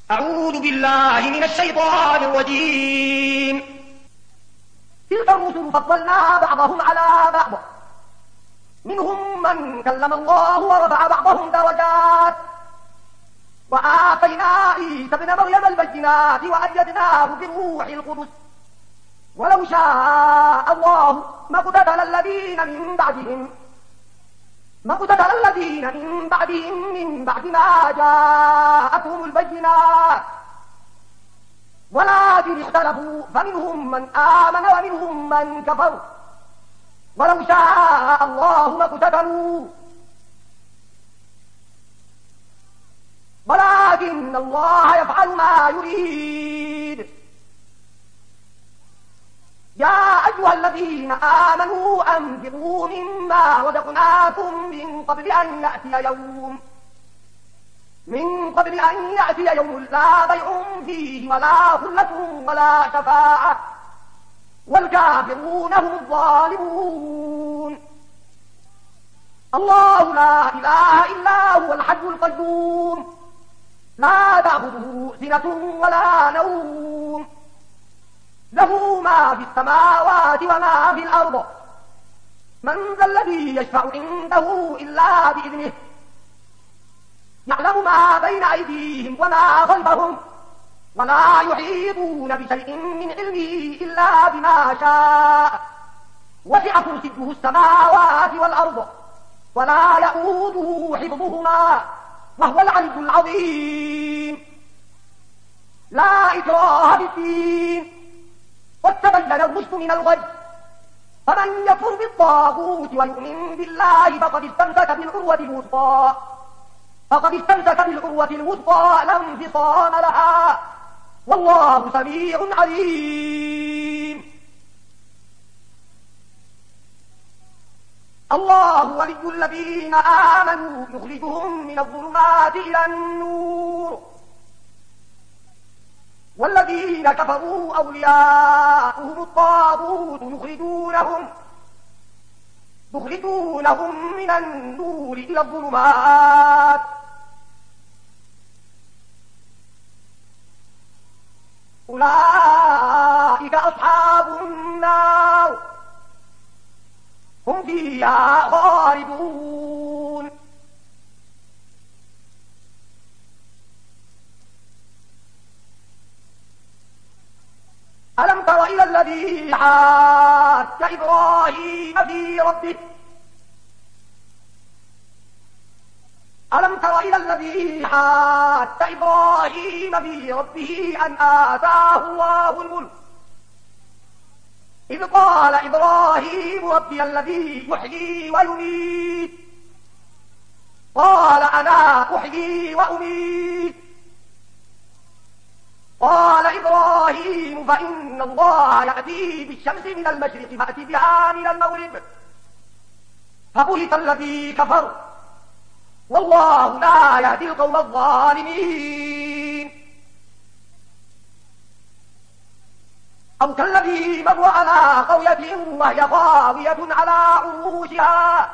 أعوذ بالله من الشيطان الرجيم. تلك الرسل فضلنا بعضهم على بعض، منهم من كلم الله ورفع بعضهم درجات، وآتينا عيسى ابن مريم البينات وأيدناه بروح القدس، ولو شاء الله ما اقتتل الذين من بعدهم من بعد ما جاءتهم البينات، ولكن اختلفوا فمنهم من آمن ومنهم من كفر، ولو شاء الله ما اقتتلوا ولكن الله يفعل ما يريد. يا أيها الذين آمنوا أنفقوا مما رزقناكم من قبل أن يأتي يوم لا بيع فيه ولا خلة ولا شفاعة والكافرون هم الظالمون. الله لا إله إلا هو الحي القيوم، لا تأخذه سنة ولا نوم، له ما في السماوات وما في الأرض، من ذا الذي يشفع عنده إلا بإذنه، يعلم ما بين أيديهم وما خلفهم، ولا يحيطون بشيء من علمه إلا بما شاء، وسع كرسيه السماوات والأرض ولا يؤوده حفظهما وهو العلي العظيم. لا إكراه في الدين، قد تبين الرشد من الغي، فمن يكفر بالطاغوت ويؤمن بالله فقد استمسك بالعروة الوثقى لا انفصام لها، والله سميع عليم. الله ولي الذين آمنوا يخرجهم من الظلمات إلى النور، والذين كفروا أولياؤهم الطاغوت يخرجونهم من النور إلى الظلمات. أولئك أصحاب النار هم فيها خالدون. ألم تر إلى الذي حاج إبراهيم في ربه أن آتاه الله الملك، إذ قال إبراهيم ربي الذي يحيي ويميت، قال أنا أحيي وأميت، قال إبراهيم فإن الله يأتي بالشمس من المشرق فأت بها من المغرب، فبهت الذي كفر والله لا يهدي القوم الظالمين. أو كالذي مر على قرية وهي خاوية على عروشها،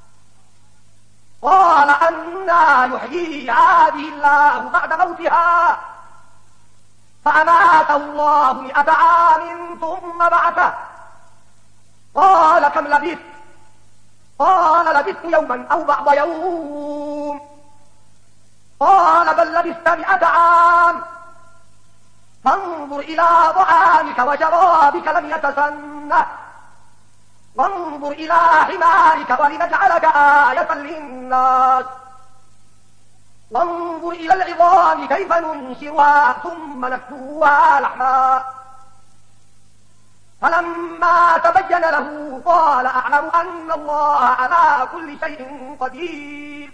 قال أنى يحيي هذه الله بعد موتها، فأماته الله 100 عام ثم بعثه، قال كم لبثت؟ قال لبثت يوما أو بعض يوم، قال بل لبثت 100 عام، فانظر إلى طعامك وشرابك لم يتسنه، وانظر إلى حمارك ولنجعلك آية للناس، وانظر إلى العظام كيف ننشرها ثم نكسوها لحما، فلما تبين له قال أعلم أن الله على كل شيء قدير.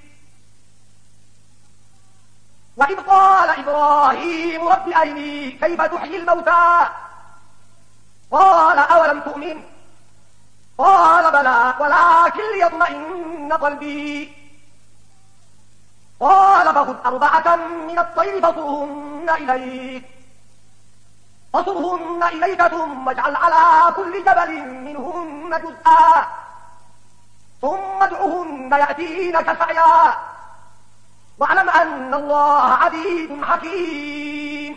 وإذ قال إبراهيم رب أرني كيف تحيي الموتى، قال أولم تؤمن، قال بلى ولكن ليطمئن قلبي، قال فخذ 4 من الطير فصرهن إليك ثم اجعل على كل جبل منهن جزءا ثم ادعهن يأتينك سعيا، واعلم أن الله عزيز حكيم.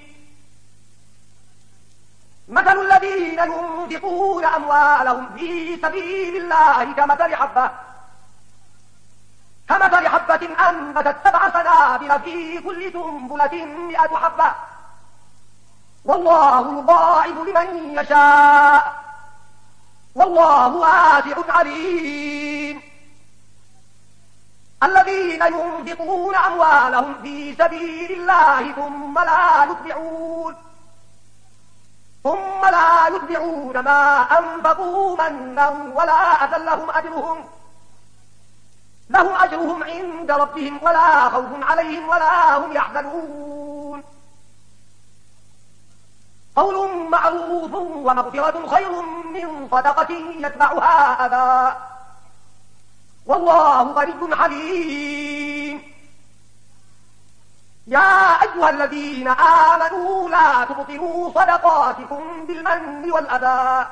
مثل الذين ينفقون أموالهم في سبيل الله كمثل حبة أنبتت 7 سنابل في كل سنبلة 100 حبة، والله يضاعف لمن يشاء، والله واسع عليم. الذين ينفقون أموالهم في سبيل الله ثم لا يتبعون ما أنفقوا منا ولا أذى، لهم أجرهم عند ربهم ولا خوف عليهم ولا هم يحزنون. قول معروف ومغفرة خير من صدقة يتبعها أذى، والله غني حليم. يا أيها الذين آمنوا لا تبطلوا صدقاتكم بالمن والأذى،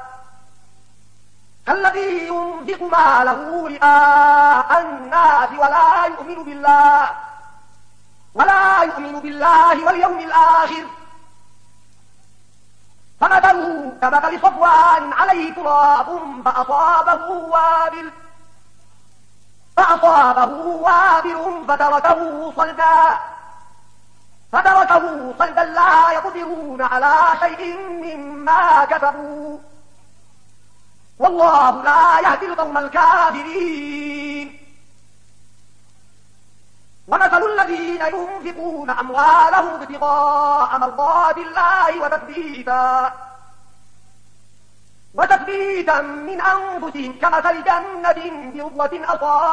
كالذي ينفق ماله رئاء الناس ولا يؤمن بالله واليوم الآخر، فمثله كمثل صفوان عليه تراب فأصابه وابل فتركه صلدا لا يقدرون على شيء مما كسبوا، والله لا يهدي القوم الكافرين. ومثل الذين ينفقون أموالهم ابتغاء مرضات الله وتثبيتا من أنفسهم كمثل جنة برضوة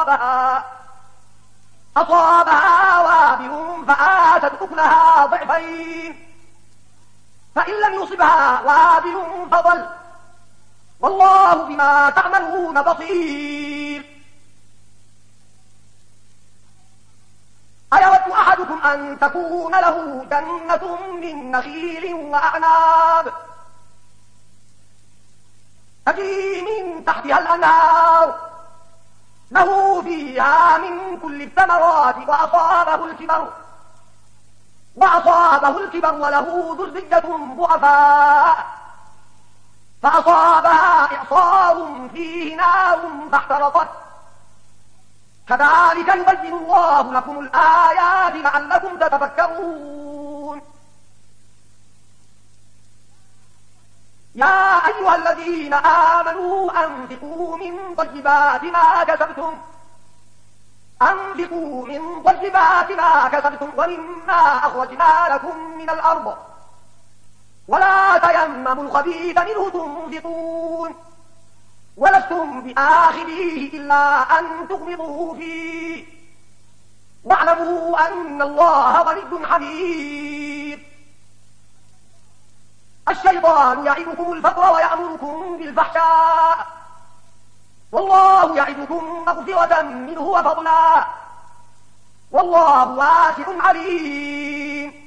أصابها وابل فآتت أكلها ضعفين، فإن لم يصبها وابل فضل، والله بما تعملون بصير. أيود أحدكم أن تكون له جنة من نخيل وأعناب تجري من تحتها الأنهار له فيها من كل الثمرات وأصابه الكبر وله ذرية ضعفاء فأصابها إعصار فيه نار فاحترقت، كذلك يبين الله لكم الآيات لعلكم تتفكرون. يا أيها الذين آمنوا أنفقوا من طيبات ما كسبتم ومما أخرجنا لكم من الأرض، ولا تيمموا الخبيث منه تنفقون ولستم بآخذيه إلا أن تغمضوا فيه، واعلموا أن الله غني حميد. الشيطان يعدكم الفقر ويأمركم بالفحشاء، والله يعدكم مغفرة منه وفضلا، والله واسع عليم.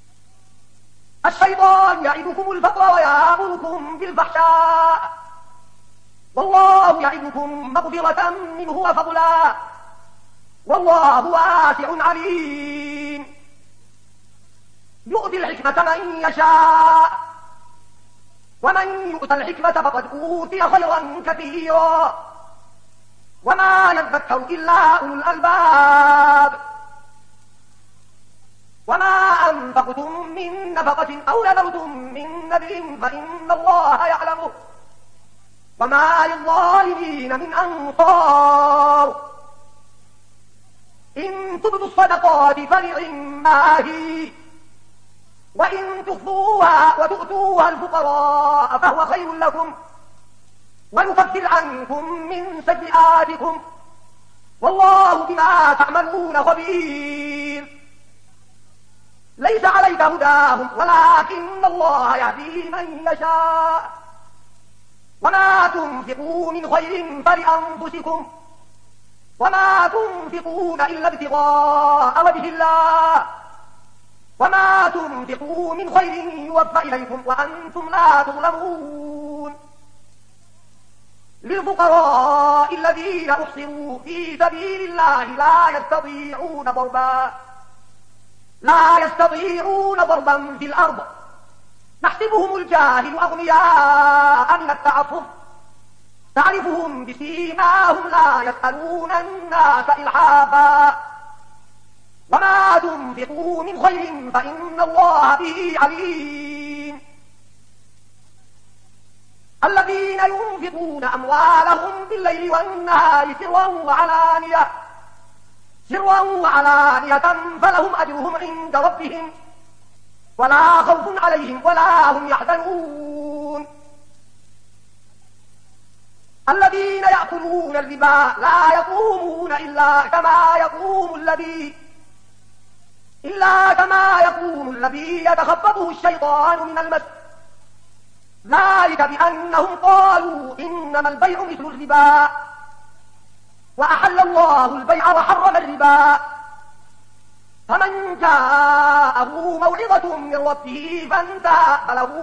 الشيطان يعدكم الفقر ويأمركم بالفحشاء، والله يعدكم مغفرة منه وفضلا، والله واسع عليم. يؤتي الحكمة من يشاء، ومن يؤت الحكمة فقد أوتي خيرا كثيرا، وما يذكر إلا أولو الألباب. وما أنفقتم من نفقة أو نذرتم من نذر فإن الله يعلمه، وما للظالمين من أنصار. إن تبدوا الصدقات فنعما هي، وإن تخفوها وتؤتوها الفقراء فهو خير لكم، ونكفر عنكم من سيئاتكم، والله بما تعملون خبير. ليس عليك هداهم ولكن الله يهدي من يشاء، وما تنفقوا من خير فلأنفسكم، وما تنفقون إلا ابتغاء وجه الله، وما تنفقوا من خير يوفى إليكم وأنتم لا تظلمون. للفقراء الذين أحصروا في سبيل الله لا يستطيعون ضربا لا يستطيعون ضربا في الأرض نحسبهم الجاهل أغنياء من التعفف تعرفهم بسيماهم لا يسألون الناس إلحافا وما تنفقوا من خير فإن الله به عليم الذين ينفقون أموالهم بالليل والنهار سرا وعلانية فلهم أجرهم عند ربهم ولا خوف عليهم ولا هم يحزنون الذين يأكلون الربا لا يقومون إلا كما يقوم الذي يتخبطه الشيطان من المس ذلك بأنهم قالوا إنما البيع مثل الربا وأحل الله البيع وحرم الربا فمن جاءه موعظة من ربه فانتهى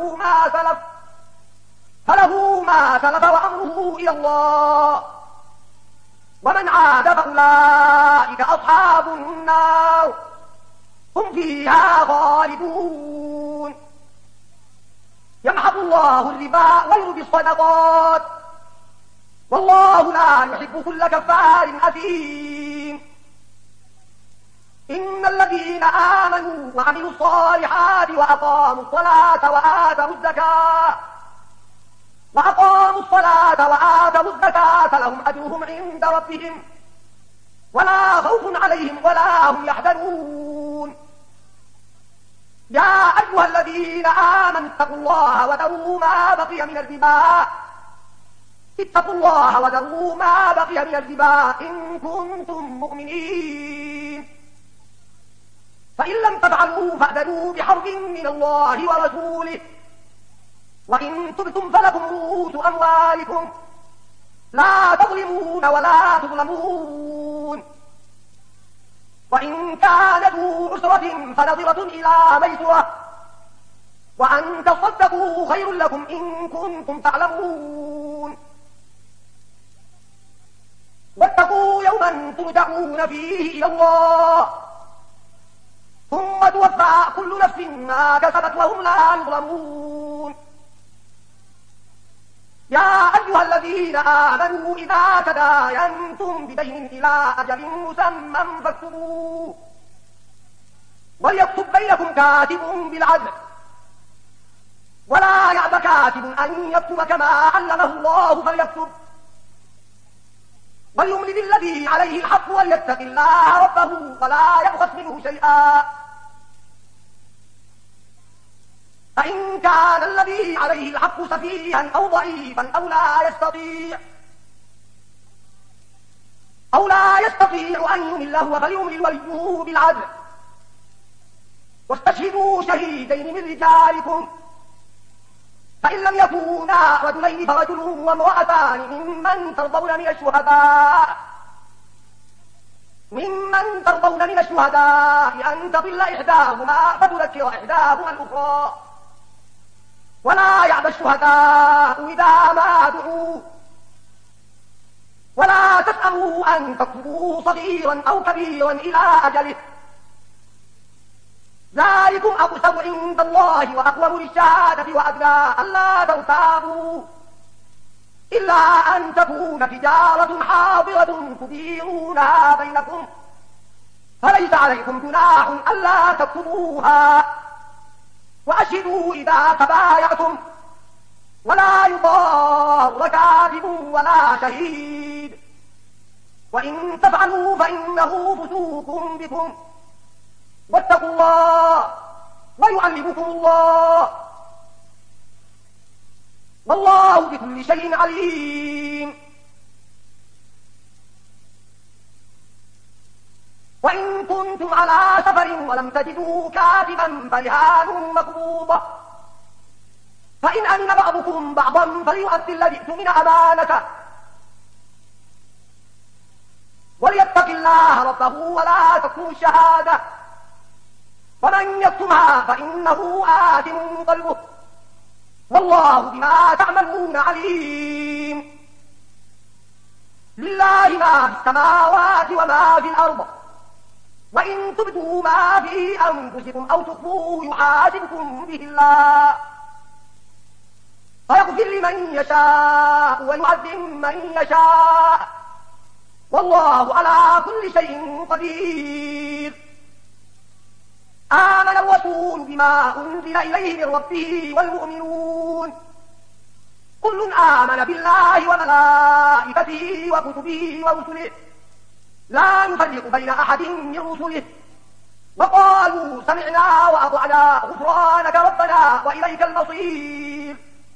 فله ما سلف وأمره إلى الله ومن عاد فأولئك أصحاب النار هم فيها خالدون يمحق الله الربا ويربي الصدقات والله لا يحب كل كفار أثيم إن الذين آمنوا وعملوا الصالحات وأقاموا الصلاة وآتوا الزكاة لهم أجرهم عند ربهم ولا خوف عليهم ولا هم يحزنون يا أيها الذين آمنوا اتقوا الله وذروا ما بقي من الربا إن كنتم مؤمنين فإن لم تفعلوا فاعتدوا بحرب من الله ورسوله وإن تبتم فلكم رؤوس أموالكم لا تظلمون ولا تظلمون وإن كان ذو عسرة فنظرة إلى ميسرة وأن تصدقوا خير لكم إن كنتم تعلمون واتقوا يوما ترجعون فيه إلى الله ثم توفى كل نفس ما كسبت وهم لا يظلمون يا أيها الذين آمنوا إذا تداينتم بدين إلى أجل مسمى فاكتبوه وليكتب بينكم كاتب بالعدل ولا يأب كاتب أن يكتب كما علمه الله فليكتب وليملل الذي عليه الحق وليتق الله ربه ولا يبخس منه شيئا فإن كان الذي عليه الحق سفيها أو ضعيفا أو لا يستطيع أن يمله فليملل وليه بالعدل واستشهدوا شهيدين من رجالكم فإن لم يكونا رجلين فرجل وامرأتان ممن ترضون من الشهداء أن تضل إحداهما فتذكر إحداهما الأخرى ولا يأبى الشهداء إذا ما دعوا ولا تسأموا أن تكتبوه صغيرا أو كبيرا إلى أجله ذلكم أقسط عند الله وأقوم للشهادة وأدنى ألا ترتابوا إلا أن تكون تجارة حاضرة تديرونها بينكم فليس عليكم جناح ألا تكتبوها وأشهدوا إذا تبايعتم ولا يضار كاتب ولا شهيد وإن تفعلوا فإنه فسوق بكم واتقوا الله ويعلمكم الله والله بكل شيء عليم وإن كنتم على سفر ولم تجدوا كاتبا فرهان مقبوضة فإن أمن بعضكم بعضا فليؤدي الذي اؤتمن أمانته وليتق الله ربه ولا تكتموا الشهادة ومن يكتمها فإنه آثم قلبه والله بما تعملون عليم لله ما في السماوات وما في الأرض وإن تبدوا ما في أنفسكم أو تخفوه يحاسبكم به الله فيغفر لمن يشاء ويعذب من يشاء والله على كل شيء قدير. آمن الرسول بما أنزل إليه من ربه والمؤمنون كل آمن بالله وملائكته وكتبه ورسله لا نفرق بين أحد من رسله وقالوا سمعنا وأطعنا غفرانك ربنا وإليك المصير.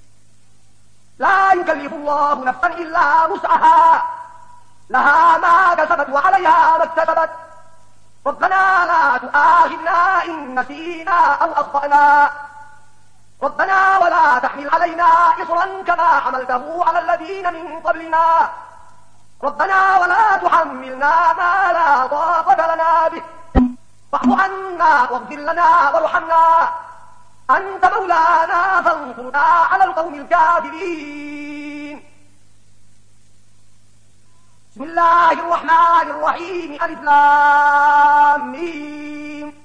لا يكلف الله نفسا إلا وسعها لها ما كسبت وعليها ما اكتسبت ربنا لا تؤاخذنا إن نسينا أو أخطأنا ربنا ولا تحمل علينا إصرا كما حملته على الذين من قبلنا ربنا ولا تحملنا ما لا طاقة لنا به واعف عنا واغفر لنا وارحمنا أنت مولانا فانصرنا على القوم الكافرين. بسم الله الرحمن الرحيم ألف لام ميم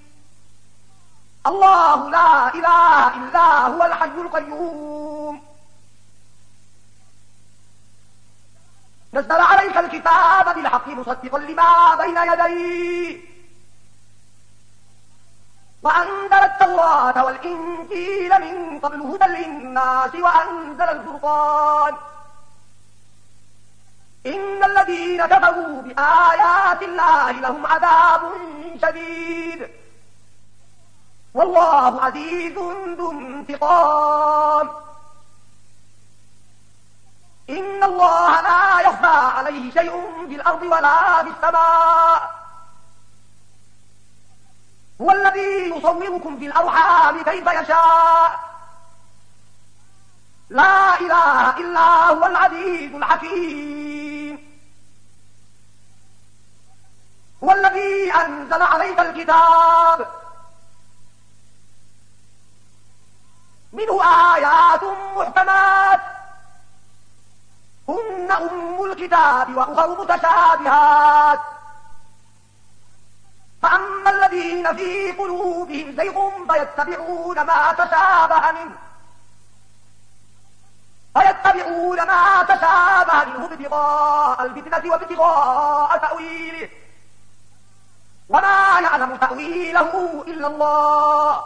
الله لا إله إلا هو الحي القيوم نزل عليك الكتاب بالحق مصدقا لما بين يديه وأنزل التوراة والإنجيل من قبل هدى للناس وأنزل الفرقان إن الذين كفروا بآيات الله لهم عذاب شديد والله عزيز ذو انتقام. إن الله لا يخفى عليه شيء في الأرض ولا في السماء هو الذي يصوركم في الأرحام كيف يشاء لا إله إلا هو العزيز الحكيم. هو الذي أنزل عليك الكتاب منه آيات محكمات هن أم الكتاب وأخر متشابهات فأما الذين في قلوبهم زيغ فيتبعون ما تشابه منه ابتغاء الفتنة وابتغاء تأويله وما يعلم تأويله إلا الله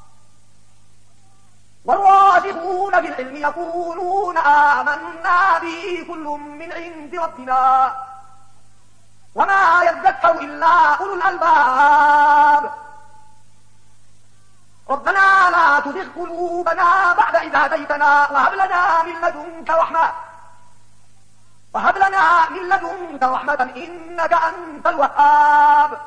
والراسخون في العلم يقولون آمنا به كل من عند ربنا وما يذكر إلا أولو الألباب. ربنا لا تزغ قلوبنا بعد إذ هديتنا وهب لنا من لدنك رحمة إنك أنت الوهاب.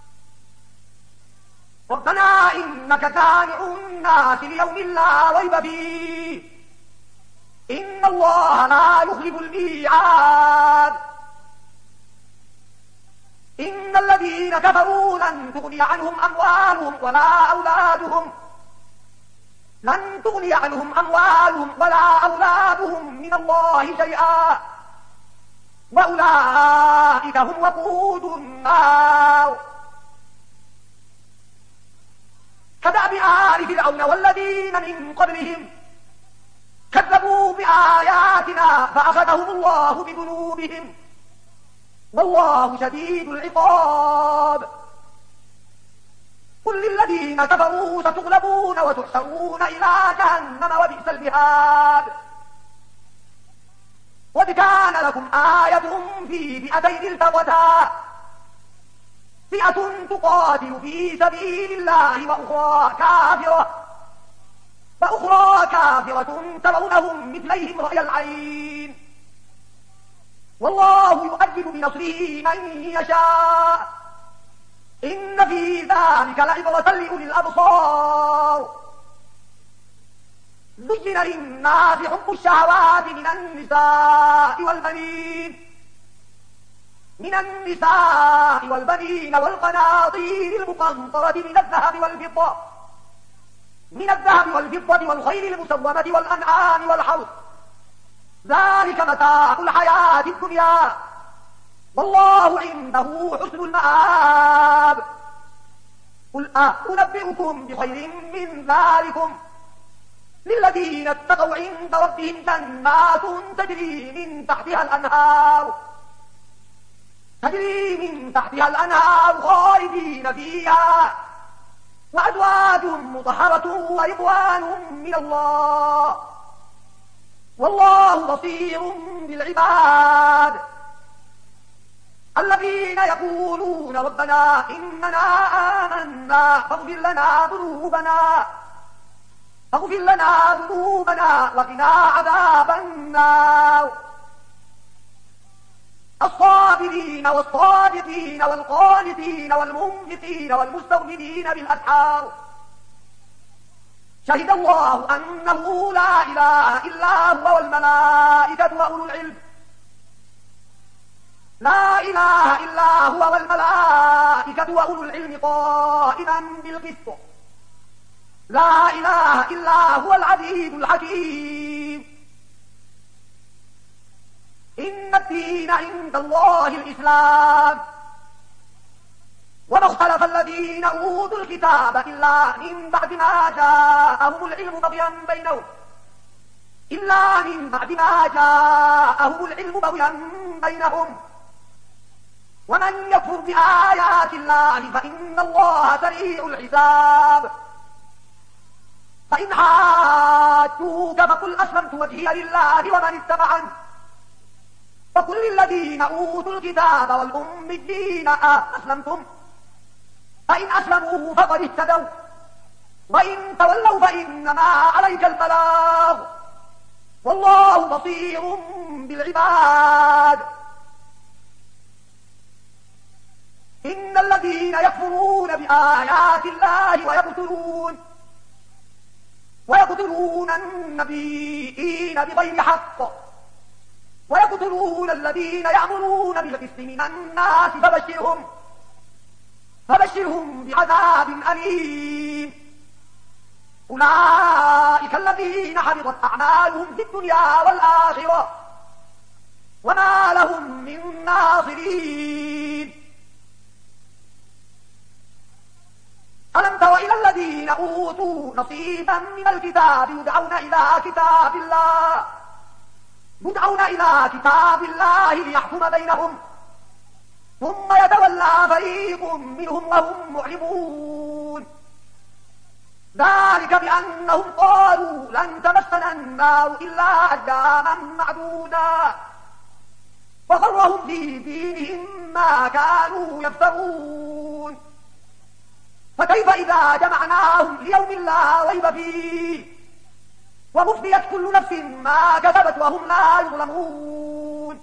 ربنا إنك جامع الناس ليوم لا ريب فيه إن الله لا يخلف الميعاد. إن الذين كفروا لن تغني عنهم أموالهم ولا أولادهم من الله شيئا وأولئك هم وقود النار. كدأب آل فرعون والذين من قبلهم كذبوا بآياتنا فأخذهم الله بذنوبهم والله شديد العقاب. قل للذين كفروا ستغلبون وتحشرون إلى جهنم وبئس المهاد. قد كان لكم آية في فئتين التقتا فئة تقاتل في سبيل الله وأخرى كافرة ترونهم مثليهم رأي العين والله يؤيد بنصره من يشاء إن في ذلك لعبرة لأولي الأبصار. زين للناس حب الشهوات من النساء والبنين والقناطير المقنطرة من الذهب والفضة والخيل المسومة والأنعام والحرث ذلك متاع الحياة الدنيا والله عنده حسن المآب. قل أنبئكم بخير من ذلكم للذين اتقوا عند ربهم جنات تجري من تحتها الأنهار خالدين فيها وأزواج مطهرة ورضوان من الله والله بصير بالعباد الذين يقولون ربنا إننا آمنا فاغفر لنا ذنوبنا وقنا عذاب النار الصابرين والصادقين والقانتين والمنفقين والمستغفرين بالأسحار شهد الله أنه لا إله إلا هو والملائكة وأولو العلم لا إله إلا هو والملائكة وأولو العلم قائما بالقسط لا إله إلا هو العزيز الحكيم إن الدين عند الله الإسلام وما اختلف الذين أوتوا الكتاب إلا من بعد ما جاءهم العلم بغيا بينهم ومن يكفر بآيات الله فإن الله سريع الحساب فإن حاجوك فقل أسلمت وجهي لله ومن اتبعني فقل للذين أوتوا الكتاب والأميين أسلمتم فإن أسلموا فقد اهتدوا وإن تولوا فإنما عليك البلاغ والله بصير بالعباد إن الذين يكفرون بآيات الله ويقتلون النبيين بغير حق ويقتلون الذين يأمرون بالقسط من الناس فبشرهم بعذاب أليم أولئك الذين حبطت أعمالهم في الدنيا والآخرة وما لهم من ناصرين ألم تر إلى الذين أوتوا نصيبا من الكتاب يدعون إلى كتاب الله ليحكم بينهم ثم يتولى فريق منهم وهم معرضون ذلك بأنهم قالوا لن تمسنا النار إلا أياما معدودا وغرهم في دينهم ما كانوا يفترون فكيف إذا جمعناهم ليوم لا ريب فيه ووفيت كل نفس ما كسبت وهم لا يظلمون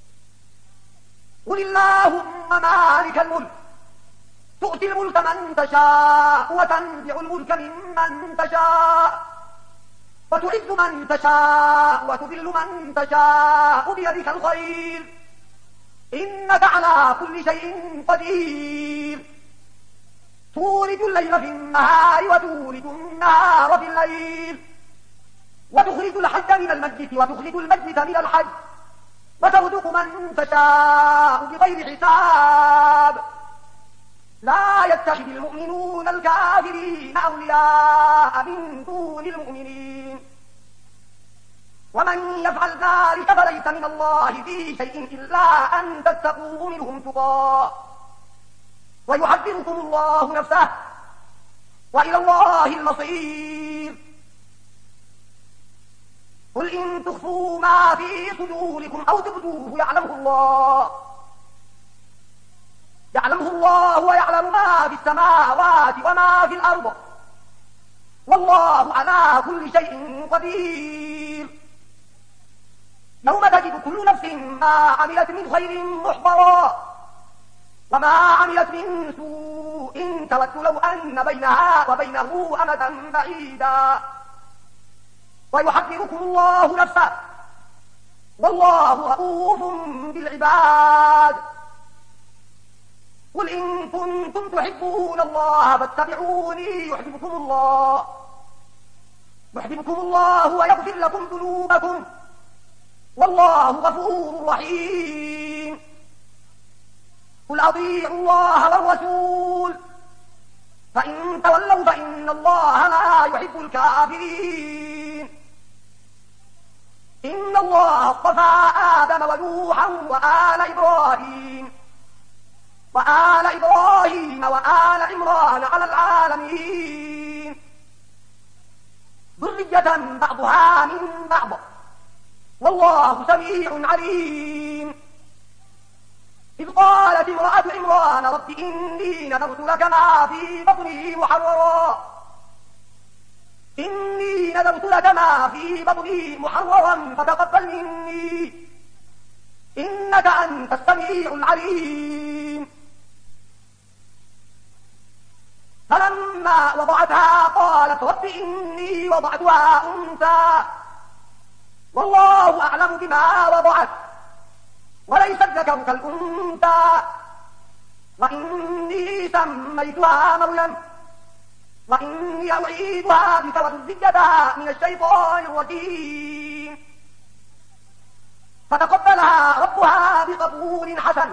قل اللهم مالك الملك تؤتي الملك من تشاء وتنزع الملك ممن تشاء وتعز من تشاء وتذل من تشاء بيدك الخير إنك على كل شيء قدير تولج الليل في النهار وتولج النهار في الليل وتخرج الحي من الميت وتخرج الميت من الحي وترزق من تشاء بغير حساب لا يتخذ المؤمنون الكافرين أولياء من دون المؤمنين ومن يفعل ذلك فليس من الله في شيء إلا أن تتقوا منهم تقاه ويحذركم الله نفسه وإلى الله المصير قل إن تخفوا ما في صدوركم أو تبدوه يعلمه الله ويعلم ما في السماوات وما في الأرض والله على كل شيء قدير يوم تجد كل نفس ما عملت من خير محضرا وما عملت من سوء تود لو أن بينها وبينه أمدا بعيدا ويحذركم الله نفسه والله رؤوف بالعباد قل إن كنتم تحبون الله فاتبعوني يحببكم الله ويغفر لكم ذنوبكم والله غفور رحيم قل أطيعوا الله والرسول فإن تولوا فإن الله لا يحب الكافرين. إن الله اصطفى آدم ونوحا وآل إبراهيم وآل عمران على العالمين ذرية بعضها من بعض والله سميع عليم. إذ قالت امرأة عمران رب إني نذرت لك ما في بطني محررا فتقبل مني إنك أنت السميع العليم. فلما وضعتها قالت رب إني وضعتها أنثى والله أعلم بما وضعت وليس الذكر كالأنثى وإني سميتها مريم وإني أعيدها بك وذريتها من الشيطان الرجيم. فتقبلها ربها بقبول حسن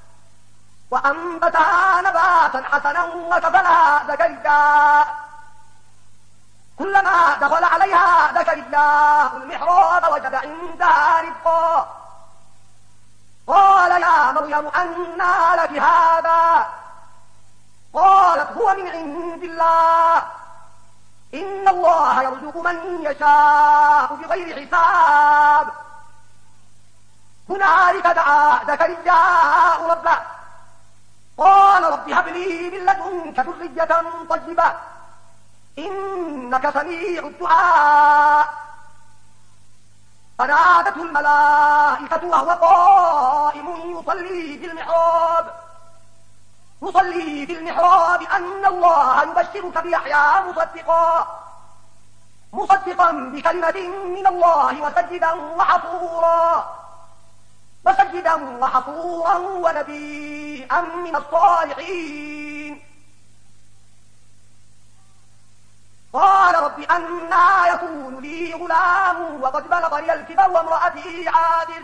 وأنبتها نباتا حسنا وكفلها زكريا. كلما دخل عليها زكريا المحراب وجد عندها رزقا قال يا مريم أنى لك هذا؟ قالت هو من عند الله إن الله يرزق من يشاء بغير حساب. هنالك دعا زكريا ربه قال رب هب لي من لدنك ذرية طيبة إنك سميع الدعاء. فنادته الملائكة وهو قائم يصلي في المحراب أن الله يبشرك بيحيى مصدقا بكلمة من الله وسجدا وحصورا ونبيا من الصالحين. قال رب أنى يكون لي غلام وقد بلغني الكبر وامرأتي عاقر؟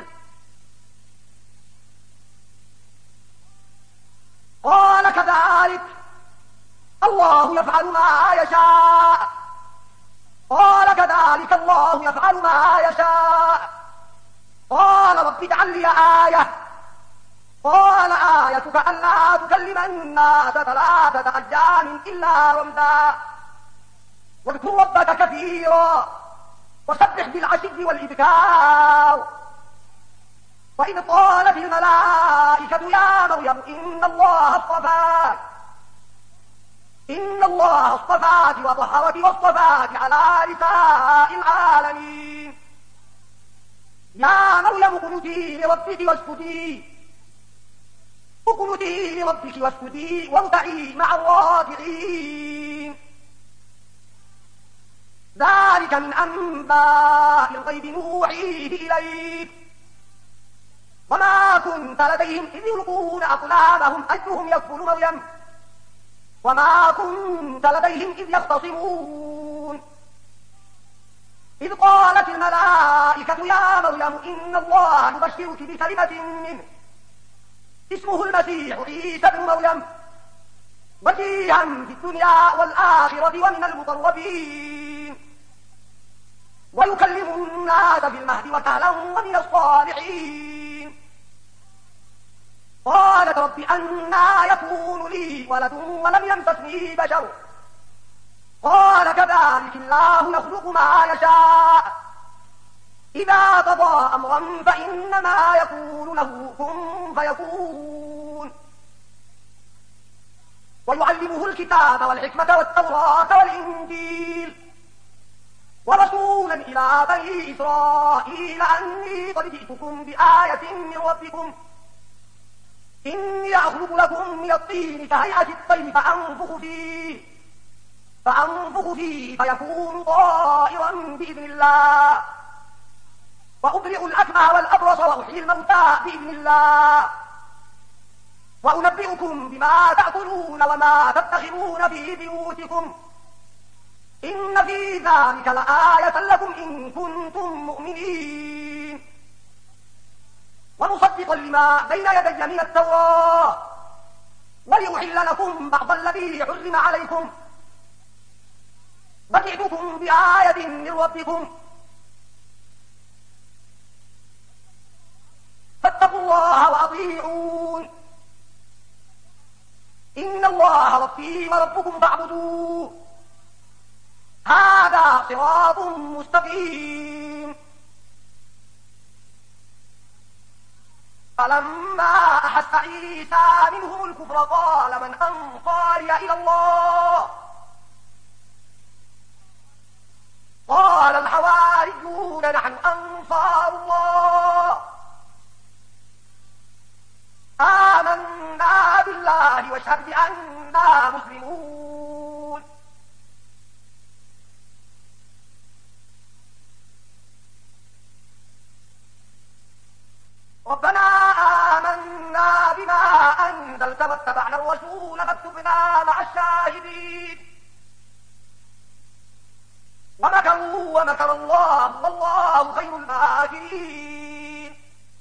قال كذلك الله يفعل ما يشاء. قال كذلك الله يفعل ما يشاء. قال رب اجعل لي آية. قال آيتك ألا تكلم الناس 3 أيام إلا رمزا واذكر ربك كثيرا وسبح بالعشي والإبكار. وإذ قالت الملائكة يا مريم إن الله اصطفاك وطهرك واصطفاك على نساء العالمين. يا مريم اقنتي لربك واسجدي واركعي مع الراكعين. ذلك من أنباء الغيب نوحيه إليك وما كنت لديهم إذ يلقون أقلامهم أيهم يكفل مريم وما كنت لديهم إذ يختصمون. إذ قالت الملائكة يا مريم إن الله يبشرك بكلمة منه اسمه المسيح عيسى بن مريم وجيها في الدنيا والآخرة ومن المقربين ويكلم الناس في المهد وكهلا ومن الصالحين. قالت رب أنى يكون لي ولد ولم يمسسني بشر؟ قال كذلك الله يخلق ما يشاء إذا قضى أمرا فإنما يقول له كن فيكون. ويعلمه الكتاب والحكمة والتوراة والإنجيل ورسولا إلى بني إسرائيل أني قد جئتكم بآية من ربكم إني أخلق لكم من الطين كهيئة الطير فأنفخ فيه فيكون طائرا بإذن الله وأبرئ الأكمه والأبرص وأحيي الموتى بإذن الله وأنبئكم بما تأكلون وما تدخرون في بيوتكم إن في ذلك لآية لكم إن كنتم مؤمنين. ومصدقا لما بين يدي من التوراة وليحل لكم بعض الذي حرم عليكم وجئتكم بآية من ربكم فاتقوا الله وأطيعون إن الله ربي وربكم فاعبدوه هذا صراط مستقيم. فلما أحس عيسى منهم الكفر قال من أنصاري إلى الله قال الحواريون نحن أنصار الله آمنا بالله واشهد بأننا مسلمون. ربنا آمنا بما أنزلت واتبعنا الرسول فاكتبنا مع الشاهدين. ومكروا ومكر الله والله خير الماكرين.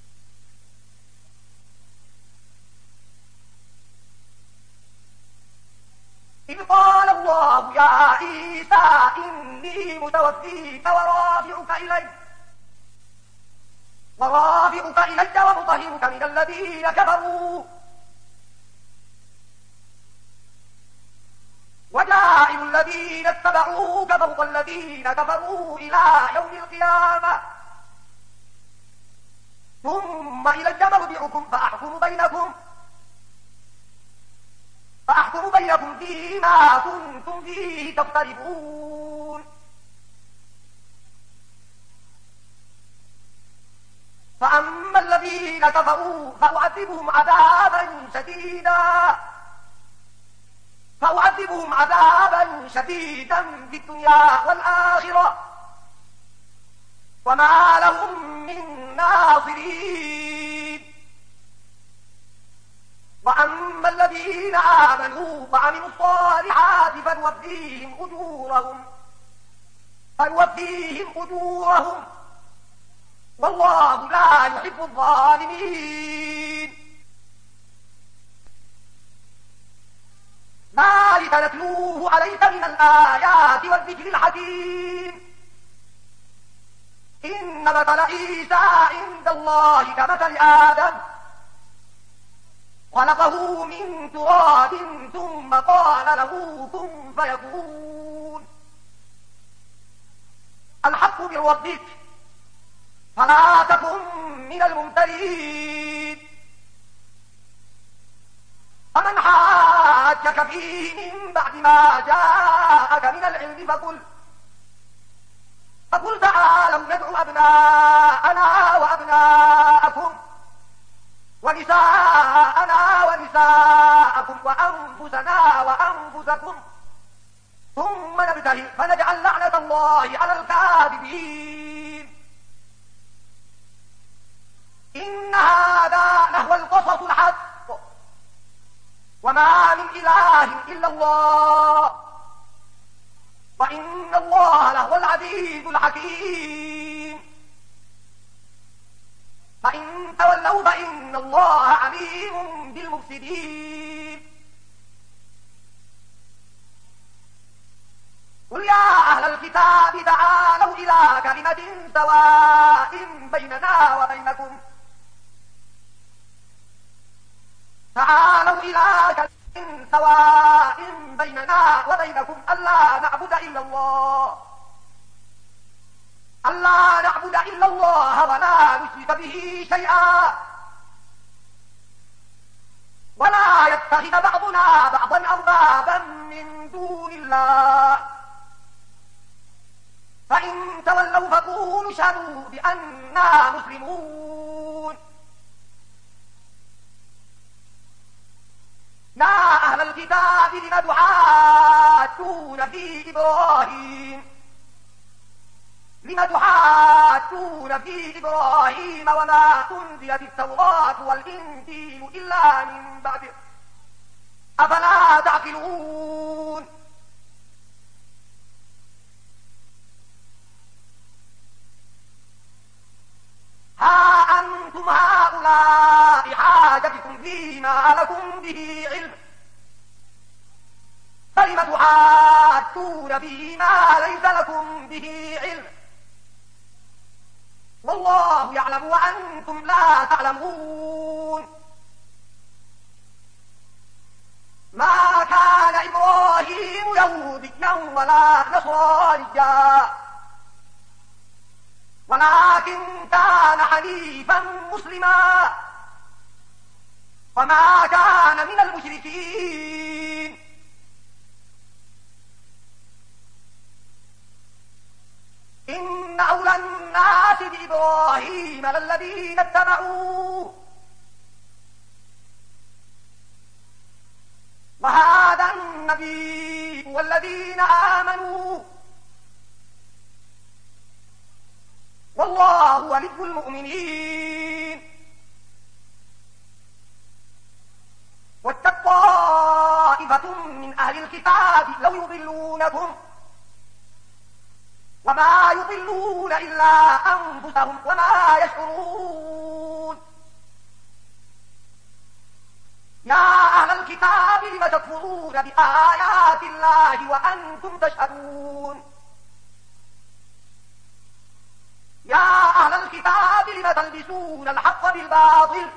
إذ قال الله يا عيسى إني متوفيك ورافعك إلي ومطهرك من الذين كفروا وجاعل الذين اتبعوك فوق الذين كفروا إلى يوم القيامة ثم إلي مرجعكم فأحكم بينكم فيما كنتم فيه تختلفون. فأما الذين كفروا فأعذبهم عذابا شديدا في الدنيا والآخرة وما لهم من ناصرين. وأما الذين آمنوا وعملوا الصالحات فنوفيهم أجورهم والله لا يحب الظالمين. ذلك نتلوه عليك من الآيات والذكر الحكيم. إن مثل عيسى عند الله كمثل آدم خلقه من تراب ثم قال له كن فيكون. الحق من ربك فلا تكن من الممترين. فمن حاجك فيه من بعد ما جاءك من العلم فقل تعالوا ندعو أبناءنا وأبناءكم ونساءنا ونساءكم وأنفسنا وأنفسكم ثم نبتهل فنجعل لعنة الله على الكاذبين. إن هذا لهو القصص الحق وما من إله إلا الله وإن الله لهو العزيز الحكيم. فإن تولوا فإن الله عليم بالمفسدين. قل يا أهل الكتاب تعالوا إلى كلمة سواء بيننا وبينكم ألا نعبد إلا الله ولا نشرك به شيئا ولا يتخذ بعضنا بعضا أربابا من دون الله. فإن تولوا فقولوا اشهدوا بأننا مسلمون. يا أهل الكتاب لم تحاجون في إبراهيم وما أنزلت التوراة والإنجيل إلا من بعده أفلا تعقلون. ها أنتم هؤلاء حاجتكم فيما لكم به علم فلم تحاجون فيما ليس لكم به علم والله يعلم وأنتم لا تعلمون. ما كان إبراهيم يهوديا ولا نصرانيا ولكن كان حنيفا مسلما وما كان من المشركين. إن أولى الناس بإبراهيم للذين اتبعوه وهذا النبي والذين آمنوا والله ولي المؤمنين. واتقوا طائفة من أهل الكتاب لو يضلونكم وما يضلون إلا أنفسهم وما يشعرون. يا أهل الكتاب لم تكفرون بآيات الله وأنتم تشهدون. يا أهل الكتاب لم تلبسون الحق بالباطل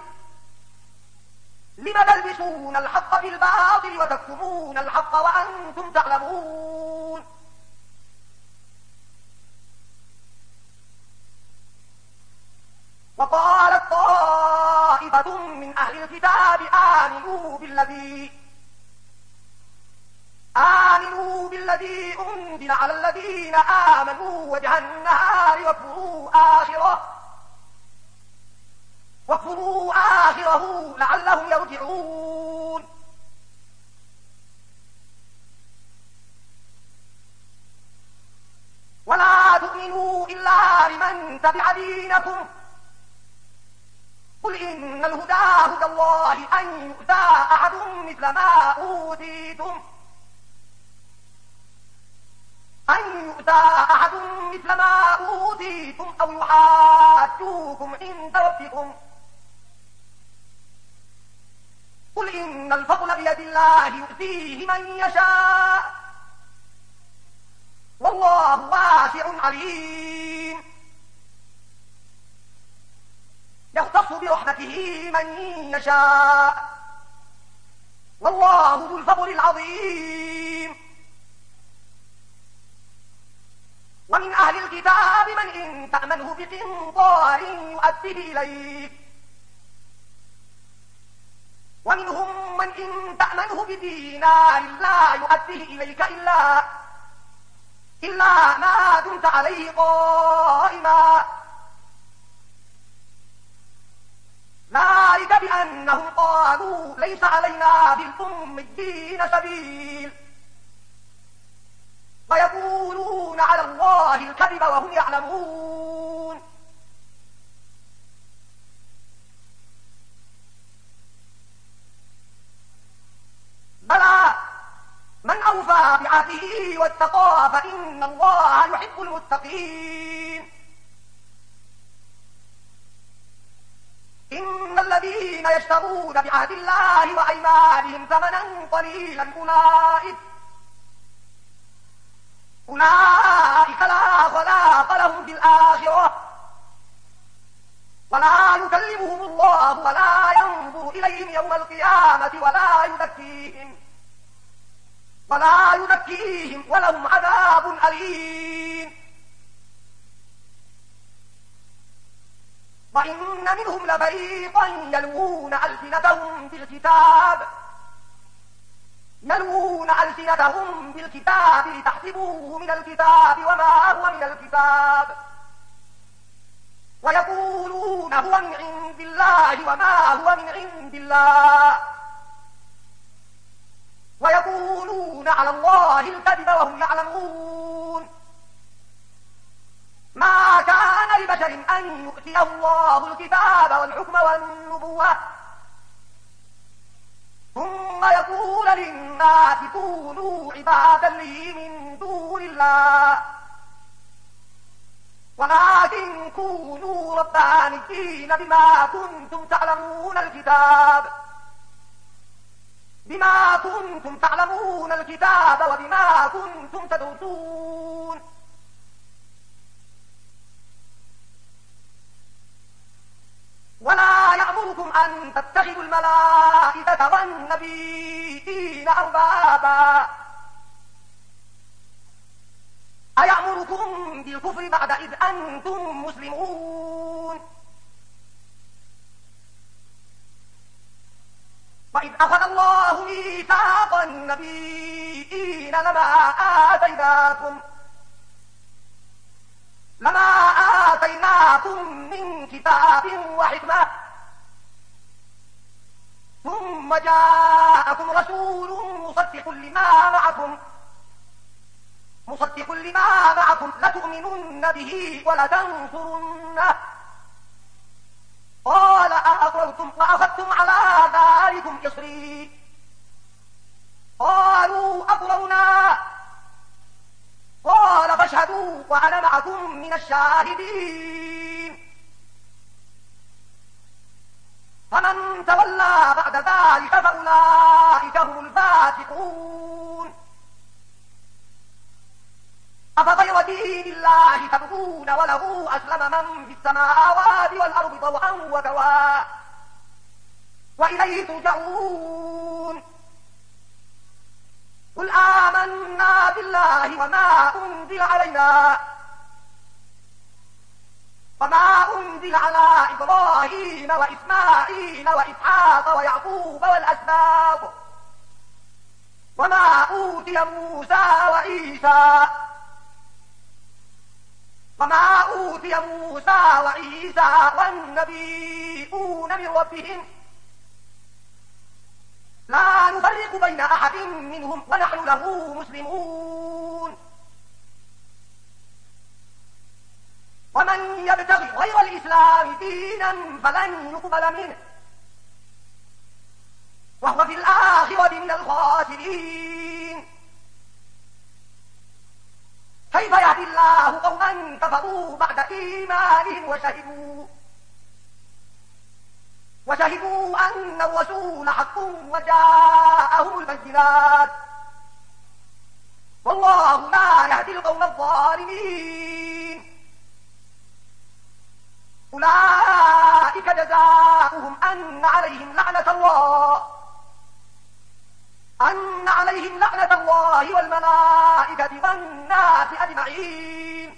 وتكتمون الحق وأنتم تعلمون. وقالت طائفة من أهل الكتاب آمنوا بالذي أنزل على الذين آمنوا وجه النهار واكفروا آخره لعلهم يرجعون. ولا تؤمنوا إلا لمن تبع دينكم قل إن الهدى هدى الله أن يؤتى أحد مثل ما أوتيتم أو يحاجوكم عند ربكم قل إن الفضل بيد الله يؤتيه من يشاء والله واسع عليم. يختص برحمته من يشاء والله ذو الفضل العظيم. ومن أهل الكتاب من إن تأمنه بقنطار يؤديه إليك ومنهم من إن تأمنه بدينار لا يؤديه إليك إلا ما دمت عليه قائما ذلك بأنهم قالوا ليس علينا بالأميين سبيل ويقولون على الله الكذب وهم يعلمون. بلى من أوفى بعهده واتقى فإن الله يحب المتقين. إن الذين يشترون بعهد الله وأيمانهم ثمنا قليلا أولئك لا خلاق لهم في الآخرة ولا يكلمهم الله ولا ينظر إليهم يوم القيامة ولا يزكيهم ولهم عذاب أليم. وإن منهم لفريقا يلوون ألسنتهم بالكتاب لتحسبوه من الكتاب وما هو من الكتاب ويقولون هو من عند الله وما هو من عند الله ويقولون على الله الكذب وهم يعلمون. ما كان لبشر أن يؤتيه الله الكتاب والحكم والنبوة ثم يقول للناس كونوا عبادا لي من دون الله ولكن كونوا ربانيين بما كنتم تعلمون الكتاب بما كنتم تعلمون الكتاب وبما كنتم تدرسون ولا يأمركم أن تتخذوا الملائكة والنبيين أربابا أيأمركم بالكفر بعد إذ أنتم مسلمون وإذ أخذ الله ميثاق النبيين لما آتيناكم من كتاب وحكمة ثم جاءكم رسول مصدق لما معكم لتؤمنن به ولتنصرنه قال أأقررتم وأخذتم على ذلكم إصري قالوا أقررنا قال فاشهدوا وأنا معكم من الشاهدين فمن تولى بعد ذلك فأولئك هم الفاسقون أفغير دين الله تبغون وله أسلم من في السماوات والأرض طوعا وكرها وإليه ترجعون قل آمنا بالله وما أنزل على إبراهيم وإسماعيل وإسحاق ويعقوب والأسباط وما أوتي موسى وعيسى والنبيون من ربهم لا نفرق بين أحد منهم ونحن له مسلمون ومن يبتغي غير الإسلام دينا فلن يقبل منه وهو في الآخرة من الخاسرين كيف يهدي الله قوما كفروا بعد إيمانهم وشهدوا أن الرسول حق وجاءهم البينات والله لا يهدي القوم الظالمين أولئك جزاؤهم أن عليهم لعنة الله والملائكة والناس أجمعين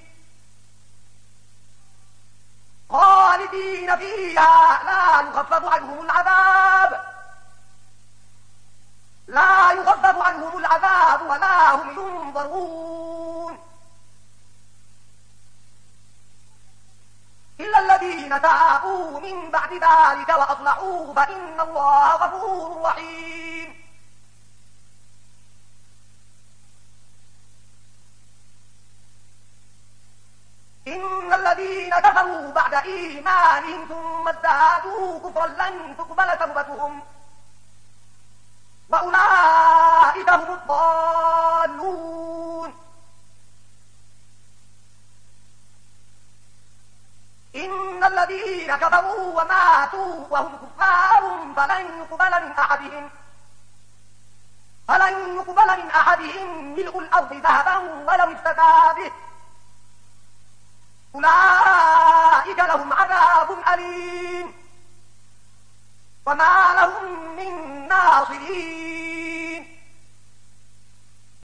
خالدين فيها لا يخفف عنهم العذاب ولا هم ينظرون إلا الذين تابوا من بعد ذلك وأصلحوا فإن الله غفور رحيم إن الذين كفروا بعد إيمانهم ثم ازدادوا كفرا لن تقبل توبتهم وأولئك هم الضالون إن الذين كفروا وماتوا وهم كفار فلن يقبل من أحدهم ملء الأرض ذهبا ولو افتدى به أولئك لهم عذاب أليم وما لهم من ناصرين